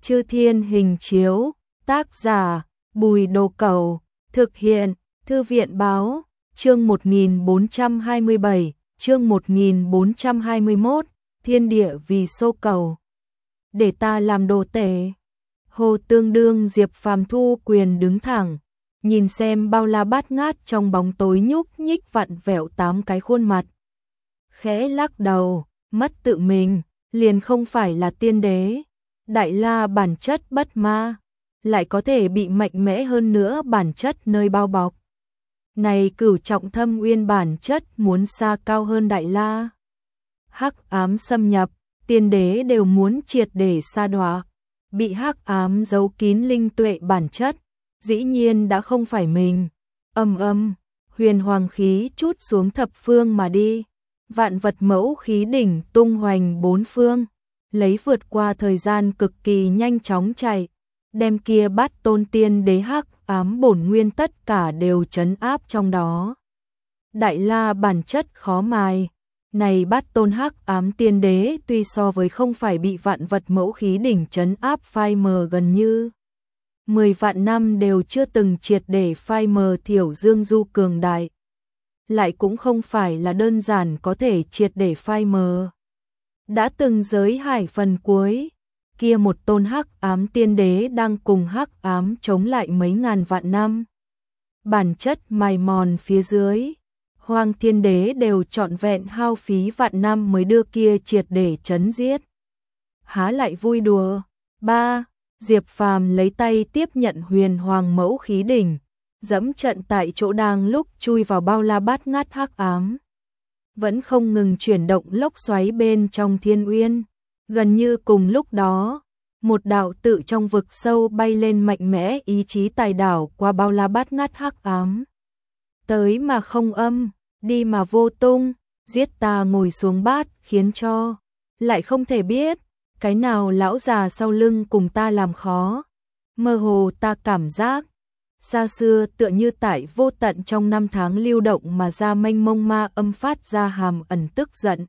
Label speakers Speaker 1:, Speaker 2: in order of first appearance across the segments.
Speaker 1: Chư Thiên Hình Chiếu, tác giả Bùi Đồ Cẩu, thực hiện Thư viện Báo, chương 1427, chương 1421, thiên địa vì xô cầu. Để ta làm đồ tể. Hồ Tương Đương Diệp Phàm thu quyền đứng thẳng, nhìn xem bao la bát ngát trong bóng tối nhúc nhích vặn vẹo 8 cái khuôn mặt. Khẽ lắc đầu, mất tự mình, liền không phải là tiên đế. Đại la bản chất bất ma, lại có thể bị mạnh mẽ hơn nữa bản chất nơi bao bọc. Này Cửu Trọng Thâm Uyên bản chất muốn xa cao hơn đại la. Hắc ám xâm nhập, tiên đế đều muốn triệt để sa đọa. Bị hắc ám giấu kín linh tuệ bản chất, dĩ nhiên đã không phải mình. Huyền hoàng khí trút xuống thập phương mà đi. Vạn vật mẫu khí đỉnh tung hoành bốn phương, lấy vượt qua thời gian cực kỳ nhanh chóng chạy, đem kia bát tôn tiên đế hắc ám bổn nguyên tất cả đều trấn áp trong đó. Đại la bản chất khó mài, này bát tôn hắc ám tiên đế tuy so với không phải bị vạn vật mẫu khí đỉnh trấn áp phai mờ gần như 10 vạn năm đều chưa từng triệt để phai mờ thiểu dương du cường đại, lại cũng không phải là đơn giản có thể triệt để phai mờ. Đã từng giới hải phần cuối, kia một tôn hắc ám tiên đế đang cùng hắc ám chống lại mấy ngàn vạn năm. Bản chất mài mòn phía dưới, Hoang Thiên Đế đều trọn vẹn hao phí vạn năm mới đưa kia triệt để chấn giết. Há lại vui đùa. 3. Diệp Phàm lấy tay tiếp nhận huyền hoàng mẫu khí đỉnh, dẫm trận tại chỗ đang lúc chui vào bao la bát ngát hắc ám. Vẫn không ngừng chuyển động lốc xoáy bên trong thiên uyên. Gần như cùng lúc đó, một đạo tự trong vực sâu bay lên mạnh mẽ ý chí tài đảo qua bao la bát ngát hắc ám. Tới mà không âm, đi mà vô tung, giết ta ngồi xuống bát khiến cho, lại không thể biết, cái nào lão già sau lưng cùng ta làm khó. Mơ hồ ta cảm giác, xa xưa tựa như tại vô tận trong năm tháng lưu động mà ra mênh mông ma âm phát ra hàm ẩn tức giận.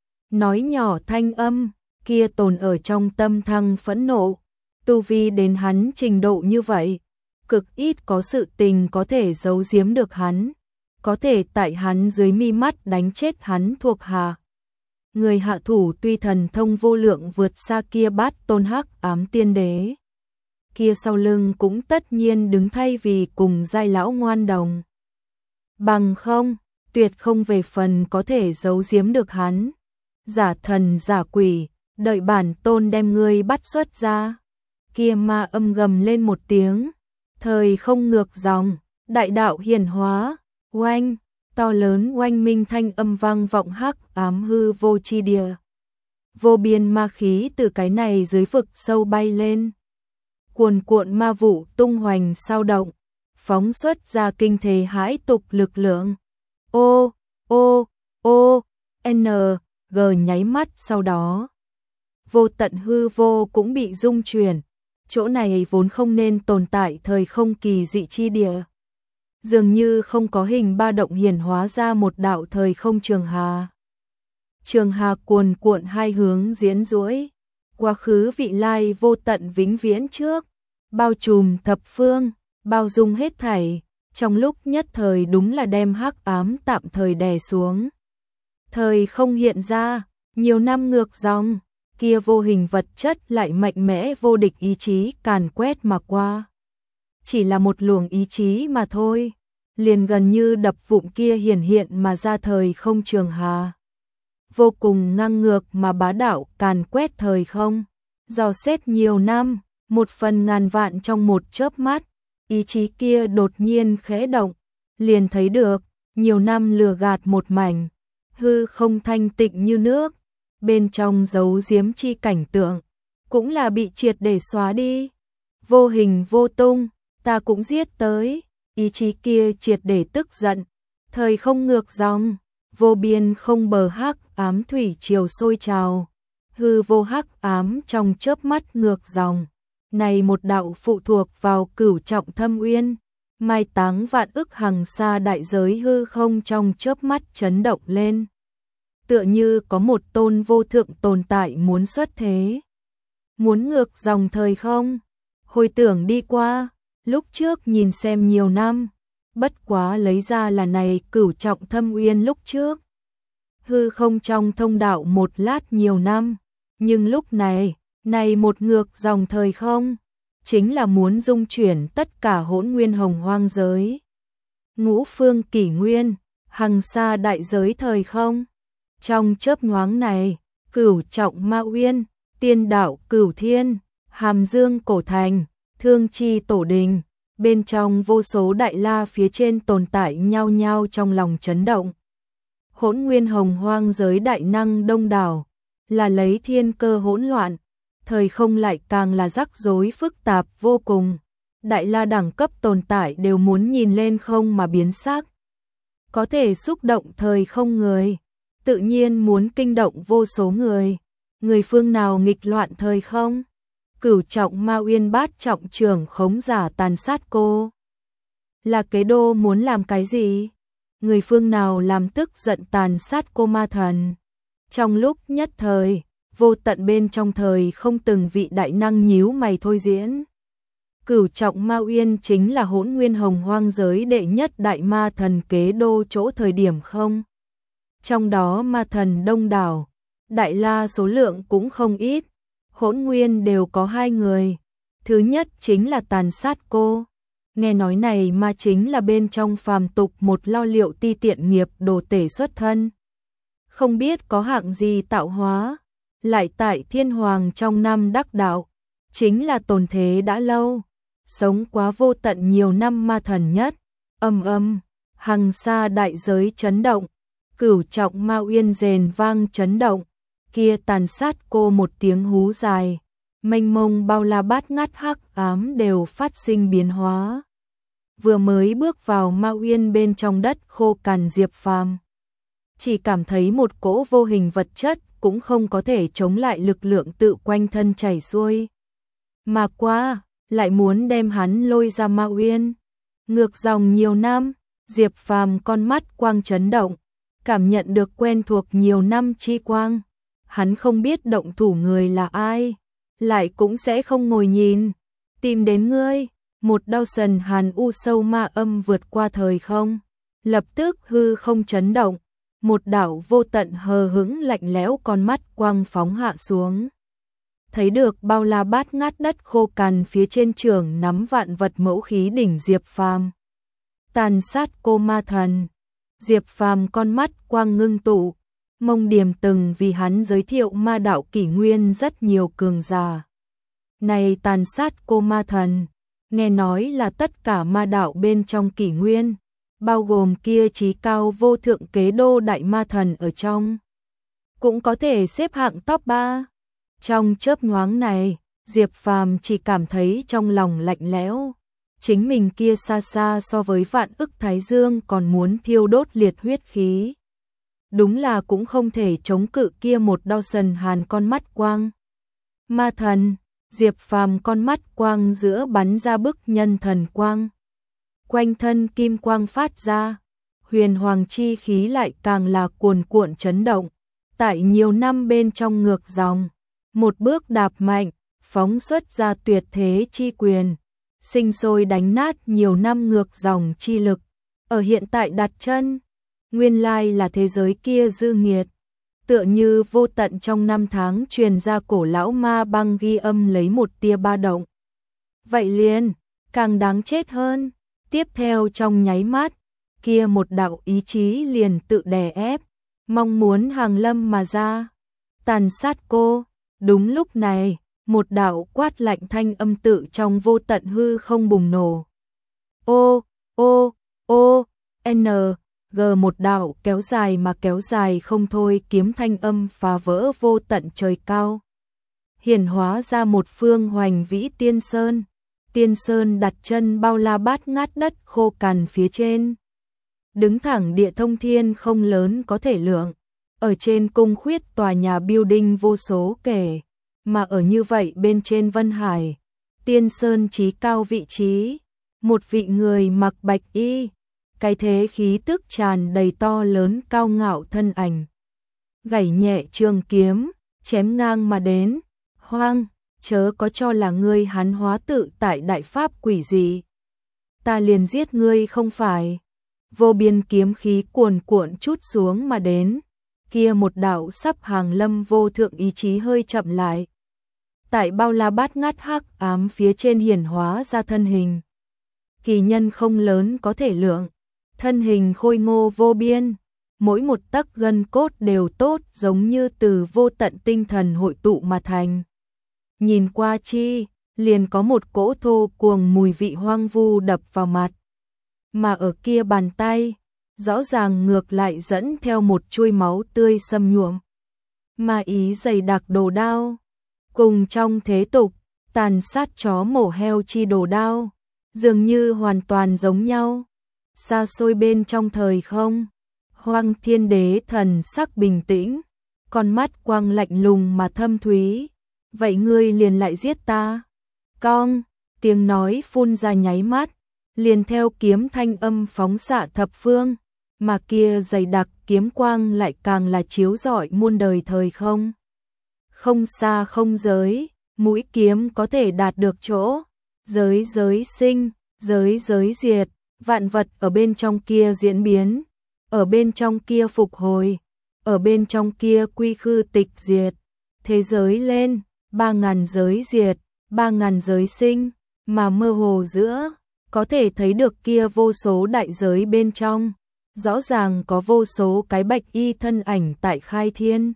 Speaker 1: Nói nhỏ thanh âm, kia tồn ở trong tâm thăng phẫn nộ, tu vi đến hắn trình độ như vậy, cực ít có sự tình có thể giấu giếm được hắn, có thể tại hắn dưới mi mắt đánh chết hắn thuộc hạ. Người hạ thủ tuy thần thông vô lượng vượt xa kia bát tôn hắc ám tiên đế, kia sau lưng cũng tất nhiên đứng thay vì cùng giai lão ngoan đồng. Bằng không, tuyệt không về phần có thể giấu giếm được hắn. Giả thần giả quỷ, đợi bản tôn đem ngươi bắt xuất ra. Kia ma âm gầm lên một tiếng, thời không ngược dòng, đại đạo hiển hóa, oanh, to lớn oanh minh thanh âm vang vọng hắc ám hư vô chi địa. Vô biên ma khí từ cái này dưới vực sâu bay lên. Cuồn cuộn ma vụ tung hoành sao động, phóng xuất ra kinh thế hãi tục lực lượng. G nháy mắt sau đó. Vô tận hư vô cũng bị rung chuyển, chỗ này vốn không nên tồn tại thời không kỳ dị chi địa. Dường như không có hình ba động hiển hóa ra một đạo thời không trường hà. Trường hà cuồn cuộn hai hướng diễn duỗi, quá khứ vị lai vô tận vĩnh viễn trước, bao trùm thập phương, bao dung hết thảy, trong lúc nhất thời đúng là đem hắc ám tạm thời đè xuống. Thời không hiện ra, nhiều năm ngược dòng, kia vô hình vật chất lại mạnh mẽ vô địch ý chí càn quét mà qua. Chỉ là một luồng ý chí mà thôi, liền gần như đập vụn kia hiển hiện mà ra thời không trường hà. Vô cùng ngang ngược mà bá đạo càn quét thời không, dò xét nhiều năm, một phần ngàn vạn trong một chớp mắt, ý chí kia đột nhiên khẽ động, liền thấy được, nhiều năm lừa gạt một mảnh, hư không thanh tịnh như nước, bên trong giấu giếm chi cảnh tượng, cũng là bị triệt để xóa đi. Vô hình vô tung, ta cũng giết tới, ý chí kia triệt để tức giận, thời không ngược dòng, vô biên không bờ hắc ám thủy triều sôi trào, hư vô hắc ám trong chớp mắt ngược dòng. Này một đạo phụ thuộc vào Cửu Trọng Thâm Uyên, mai táng vạn ức hằng xa đại giới hư không trong chớp mắt chấn động lên. Tựa như có một tôn vô thượng tồn tại muốn xuất thế. muốn ngược dòng thời không? Hồi tưởng đi qua, lúc trước nhìn xem nhiều năm, bất quá lấy ra là này Cửu Trọng Thâm Uyên lúc trước. Hư không trong thông đạo một lát nhiều năm, nhưng lúc này, này một ngược dòng thời không, chính là muốn dung chuyển tất cả hỗn nguyên hồng hoang giới. Ngũ phương kỷ nguyên, hằng sa đại giới thời không. Trong chớp nhoáng này, Cửu Trọng Ma Uyên, Tiên Đạo Cửu Thiên, Hàm Dương Cổ Thành, Thương Chi Tổ Đình, bên trong vô số đại la phía trên tồn tại nhao nhao trong lòng chấn động. Hỗn nguyên hồng hoang giới đại năng đông đảo, là lấy thiên cơ hỗn loạn, thời không lại càng là rắc rối phức tạp vô cùng. Đại la đẳng cấp tồn tại đều muốn nhìn lên không mà biến sắc. Có thể xúc động thời không người, tự nhiên muốn kinh động vô số người. Người phương nào nghịch loạn thời không? Cửu Trọng Ma Uyên bát trọng trưởng khống giả tàn sát cô. Là kế đô muốn làm cái gì? Người phương nào làm tức giận tàn sát cô ma thần? Trong lúc nhất thời, vô tận bên trong thời không từng vị đại năng nhíu mày thôi diễn. Cửu Trọng Ma Uyên chính là hỗn nguyên hồng hoang giới đệ nhất đại ma thần kế đô chỗ thời điểm không? Trong đó ma thần đông đảo, đại la số lượng cũng không ít, hỗn nguyên đều có 2 người. Thứ nhất chính là tàn sát cô. Nghe nói này ma chính là bên trong phàm tục một lo liệu ti tiện nghiệp đồ tể xuất thân. Không biết có hạng gì tạo hóa, lại tại thiên hoàng trong năm đắc đạo, chính là tồn thế đã lâu, sống quá vô tận nhiều năm ma thần nhất. Hằng sa đại giới chấn động, Cửu Trọng Ma Uyên rền vang chấn động, kia tàn sát cô một tiếng hú dài, mênh mông bao la bát ngát hắc ám đều phát sinh biến hóa. Vừa mới bước vào Ma Uyên bên trong đất khô cằn Diệp Phàm, chỉ cảm thấy một cỗ vô hình vật chất cũng không có thể chống lại lực lượng tự quanh thân chảy xuôi. Mà qua, lại muốn đem hắn lôi ra Ma Uyên. Ngược dòng nhiều năm, Diệp Phàm con mắt quang chấn động, cảm nhận được quen thuộc nhiều năm chi quang. Hắn không biết động thủ người là ai, lại cũng sẽ không ngồi nhìn. Tìm đến ngươi, một đau sần hàn u sâu ma âm vượt qua thời không. Lập tức hư không chấn động, một đạo vô tận hờ hững lạnh lẽo con mắt quang phóng hạ xuống. Thấy được bao la bát ngát đất khô cằn phía trên trường nắm vạn vật mẫu khí đỉnh Diệp Phàm. Tàn sát cô ma thần. Diệp Phàm con mắt quang ngưng tụ, Mông Điềm từng vì hắn giới thiệu ma đạo kỷ nguyên rất nhiều cường giả. Này tàn sát cô ma thần, nghe nói là tất cả ma đạo bên trong kỷ nguyên, bao gồm kia chí cao vô thượng kế đô đại ma thần ở trong, cũng có thể xếp hạng top 3. Trong chớp nhoáng này, Diệp Phàm chỉ cảm thấy trong lòng lạnh lẽo. Chính mình kia xa xa so với vạn ức thái dương còn muốn thiêu đốt liệt huyết khí. Đúng là cũng không thể chống cự kia một đau sần hàn con mắt quang. Ma thần, Diệp Phàm con mắt quang giữa bắn ra bức nhân thần quang. Quanh thân kim quang phát ra, huyền hoàng chi khí lại càng là cuồn cuộn chấn động. Tại nhiều năm bên trong ngược dòng, một bước đạp mạnh, phóng xuất ra tuyệt thế chi quyền. Sinh sôi đánh nát nhiều năm ngược dòng chi lực, ở hiện tại đặt chân, nguyên lai là thế giới kia dư nghiệt, tựa như vô tận trong năm tháng truyền ra cổ lão ma băng ghi âm lấy một tia ba động. Vậy liền, càng đáng chết hơn, tiếp theo trong nháy mắt, kia một đạo ý chí liền tự đè ép, mong muốn hàng lâm mà ra, tàn sát cô. Đúng lúc này, một đạo quát lạnh thanh âm tự trong vô tận hư không bùng nổ. N, G một đạo kéo dài mà kéo dài không thôi kiếm thanh âm phá vỡ vô tận trời cao. Hiển hóa ra một phương hoành vĩ tiên sơn. Tiên sơn đặt chân bao la bát ngát đất khô cằn phía trên. Đứng thẳng địa thông thiên không lớn có thể lượng. Ở trên cung khuyết tòa nhà building vô số kể. Mà ở như vậy bên trên Vân Hải, tiên sơn chí cao vị trí, một vị người mặc bạch y, cái thế khí tức tràn đầy to lớn cao ngạo thân ảnh. Gảy nhẹ trường kiếm, chém ngang mà đến, hoang, chớ có cho là ngươi hắn hóa tự tại đại pháp quỷ gì. Ta liền giết ngươi không phải. Vô biên kiếm khí cuồn cuộn trút xuống mà đến, kia một đạo sắp hàng lâm vô thượng ý chí hơi chậm lại. Tại bao la bát ngát hắc ám phía trên hiển hóa ra thân hình. Kỳ nhân không lớn có thể lượng, thân hình khôi ngô vô biên, mỗi một tấc gân cốt đều tốt giống như từ vô tận tinh thần hội tụ mà thành. Nhìn qua chi, liền có một cỗ thô cuồng mùi vị hoang vu đập vào mặt. Mà ở kia bàn tay, rõ ràng ngược lại dẫn theo một chuôi máu tươi xâm nhuộm. Mà ý dày đặc đồ đao, cùng trong thế tục, tàn sát chó mổ heo chi đồ đao, dường như hoàn toàn giống nhau. Xa xôi bên trong thời không, Hoang Thiên Đế thần sắc bình tĩnh, con mắt quang lạnh lùng mà thâm thúy. Vậy ngươi liền lại giết ta? Cong, tiếng nói phun ra nháy mắt, liền theo kiếm thanh âm phóng xạ thập phương, mà kia dày đặc kiếm quang lại càng là chiếu rọi muôn đời thời không. Không xa không giới, mũi kiếm có thể đạt được chỗ, giới giới sinh, giới giới diệt, vạn vật ở bên trong kia diễn biến, ở bên trong kia phục hồi, ở bên trong kia quy khư tịch diệt, thế giới lên, 3000 giới diệt, 3000 giới sinh, mà mơ hồ giữa, có thể thấy được kia vô số đại giới bên trong, rõ ràng có vô số cái bạch y thân ảnh tại khai thiên,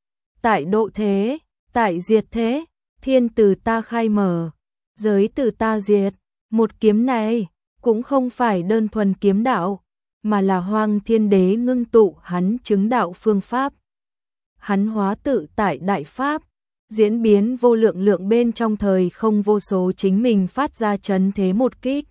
Speaker 1: tại độ thế, tại diệt thế, thiên từ ta khai mở, giới từ ta diệt. Một kiếm này cũng không phải đơn thuần kiếm đạo, mà là Hoang Thiên Đế ngưng tụ hắn chứng đạo phương pháp. Hắn hóa tự tại đại pháp, diễn biến vô lượng lượng bên trong thời không vô số chính mình phát ra chấn thế một kích.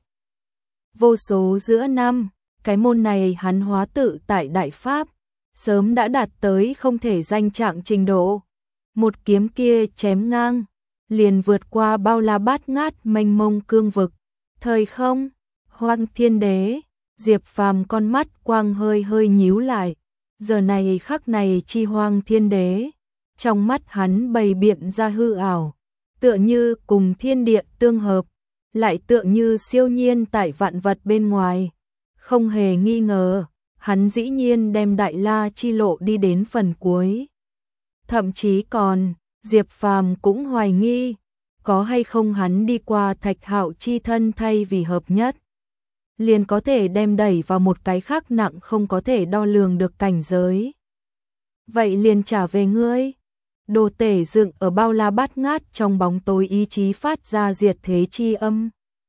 Speaker 1: Vô số giữa năm, cái môn này hắn hóa tự tại đại pháp, sớm đã đạt tới không thể danh trạng trình độ. Một kiếm kia chém ngang, liền vượt qua bao la bát ngát mênh mông cương vực. Thời không, Hoang Thiên Đế, Diệp Phàm con mắt quang hơi hơi nhíu lại. Giờ này khắc này chi Hoang Thiên Đế, trong mắt hắn bày biện ra hư ảo, tựa như cùng thiên địa tương hợp, lại tựa như siêu nhiên tại vạn vật bên ngoài. Không hề nghi ngờ, hắn dĩ nhiên đem Đại La chi lộ đi đến phần cuối. Thậm chí còn, Diệp Phàm cũng hoài nghi, có hay không hắn đi qua Thạch Hạo chi thân thay vì hợp nhất, liền có thể đem đẩy vào một cái khác nặng không có thể đo lường được cảnh giới. Vậy liền trả về ngươi. Đồ Tể dựng ở bao la bát ngát trong bóng tối ý chí phát ra diệt thế chi âm.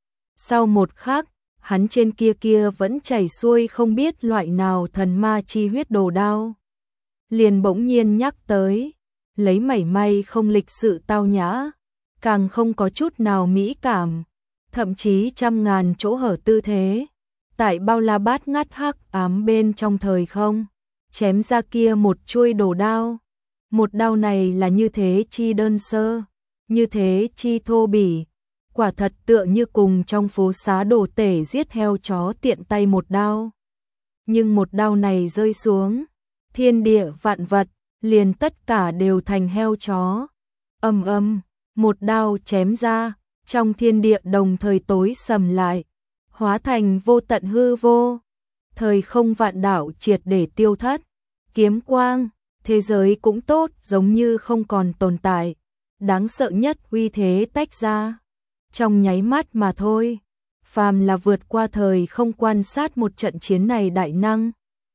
Speaker 1: Sau một khắc, hắn trên kia vẫn chảy xuôi không biết loại nào thần ma chi huyết đồ đao. Liền bỗng nhiên nhắc tới, lấy mảy may không lịch sự tao nhã, càng không có chút nào mỹ cảm, thậm chí trăm ngàn chỗ hở tư thế. Tại bao la bát ngát hắc ám bên trong thời không, chém ra kia một chuôi đồ đao. Một đao này là như thế chi đơn sơ, như thế chi thô bỉ, quả thật tựa như cùng trong phố xá Đồ Tể giết heo chó tiện tay một đao. Nhưng một đao này rơi xuống, thiên địa vạn vật, liền tất cả đều thành heo chó. Ầm ầm, một đao chém ra, trong thiên địa đồng thời tối sầm lại, hóa thành vô tận hư vô. Thời không vạn đảo triệt để tiêu thất, kiếm quang, thế giới cũng tốt giống như không còn tồn tại, đáng sợ nhất uy thế tách ra. Trong nháy mắt mà thôi, phàm là vượt qua thời không quan sát một trận chiến này đại năng,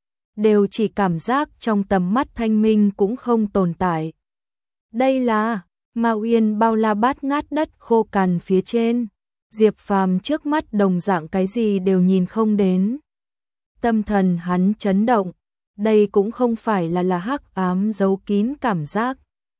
Speaker 1: đều chỉ cảm giác trong tầm mắt thanh minh cũng không tồn tại. Đây là Ma Uyên bao la bát ngát đất khô cằn phía trên, Diệp Phàm trước mắt đồng dạng cái gì đều nhìn không đến. Tâm thần hắn chấn động, đây cũng không phải là hắc ám giấu kín cảm giác,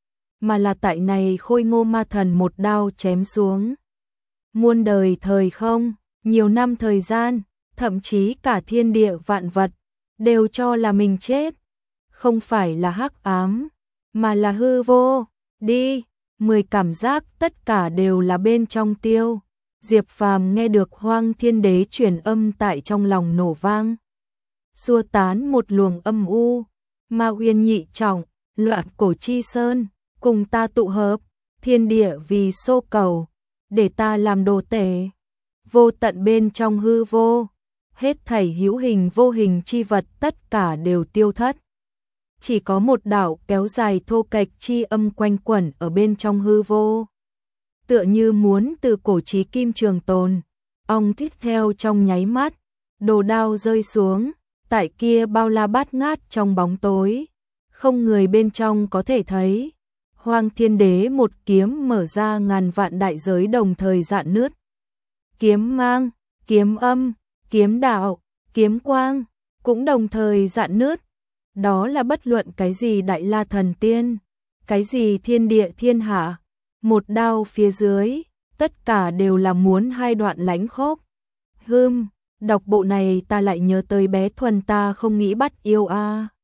Speaker 1: mà là tại này khôi ngô ma thần một đao chém xuống. Muôn đời thời không, nhiều năm thời gian, thậm chí cả thiên địa vạn vật, đều cho là mình chết. Không phải là hắc ám, mà là hư vô. Đi, 10 cảm giác tất cả đều là bên trong tiêu. Diệp Phàm nghe được Hoang Thiên Đế truyền âm tại trong lòng nổ vang. Xua tán một luồng âm u, Ma Uyên nhị trọng, loạn cổ chi sơn, cùng ta tụ hợp. thiên địa vì xô cầu, để ta làm đồ tể. Vô tận bên trong hư vô, hết thảy hữu hình vô hình chi vật tất cả đều tiêu thất. Chỉ có một đạo kéo dài thô kệch chi âm quanh quẩn ở bên trong hư vô. Tựa như muốn từ cổ chí kim trường tồn. Ong tiếp theo trong nháy mắt, đồ đao rơi xuống, tại kia bao la bát ngát trong bóng tối. Không người bên trong có thể thấy. Hoang Thiên Đế một kiếm mở ra ngàn vạn đại giới đồng thời rạn nứt. Kiếm mang, kiếm âm, kiếm đạo, kiếm quang, cũng đồng thời rạn nứt. Đó là bất luận cái gì đại la thần tiên, cái gì thiên địa thiên hạ, một đao phía dưới, tất cả đều là muốn hai đoạn lãnh khốc. Đọc bộ này ta lại nhớ tới bé Thuần ta không nghĩ bắt yêu a.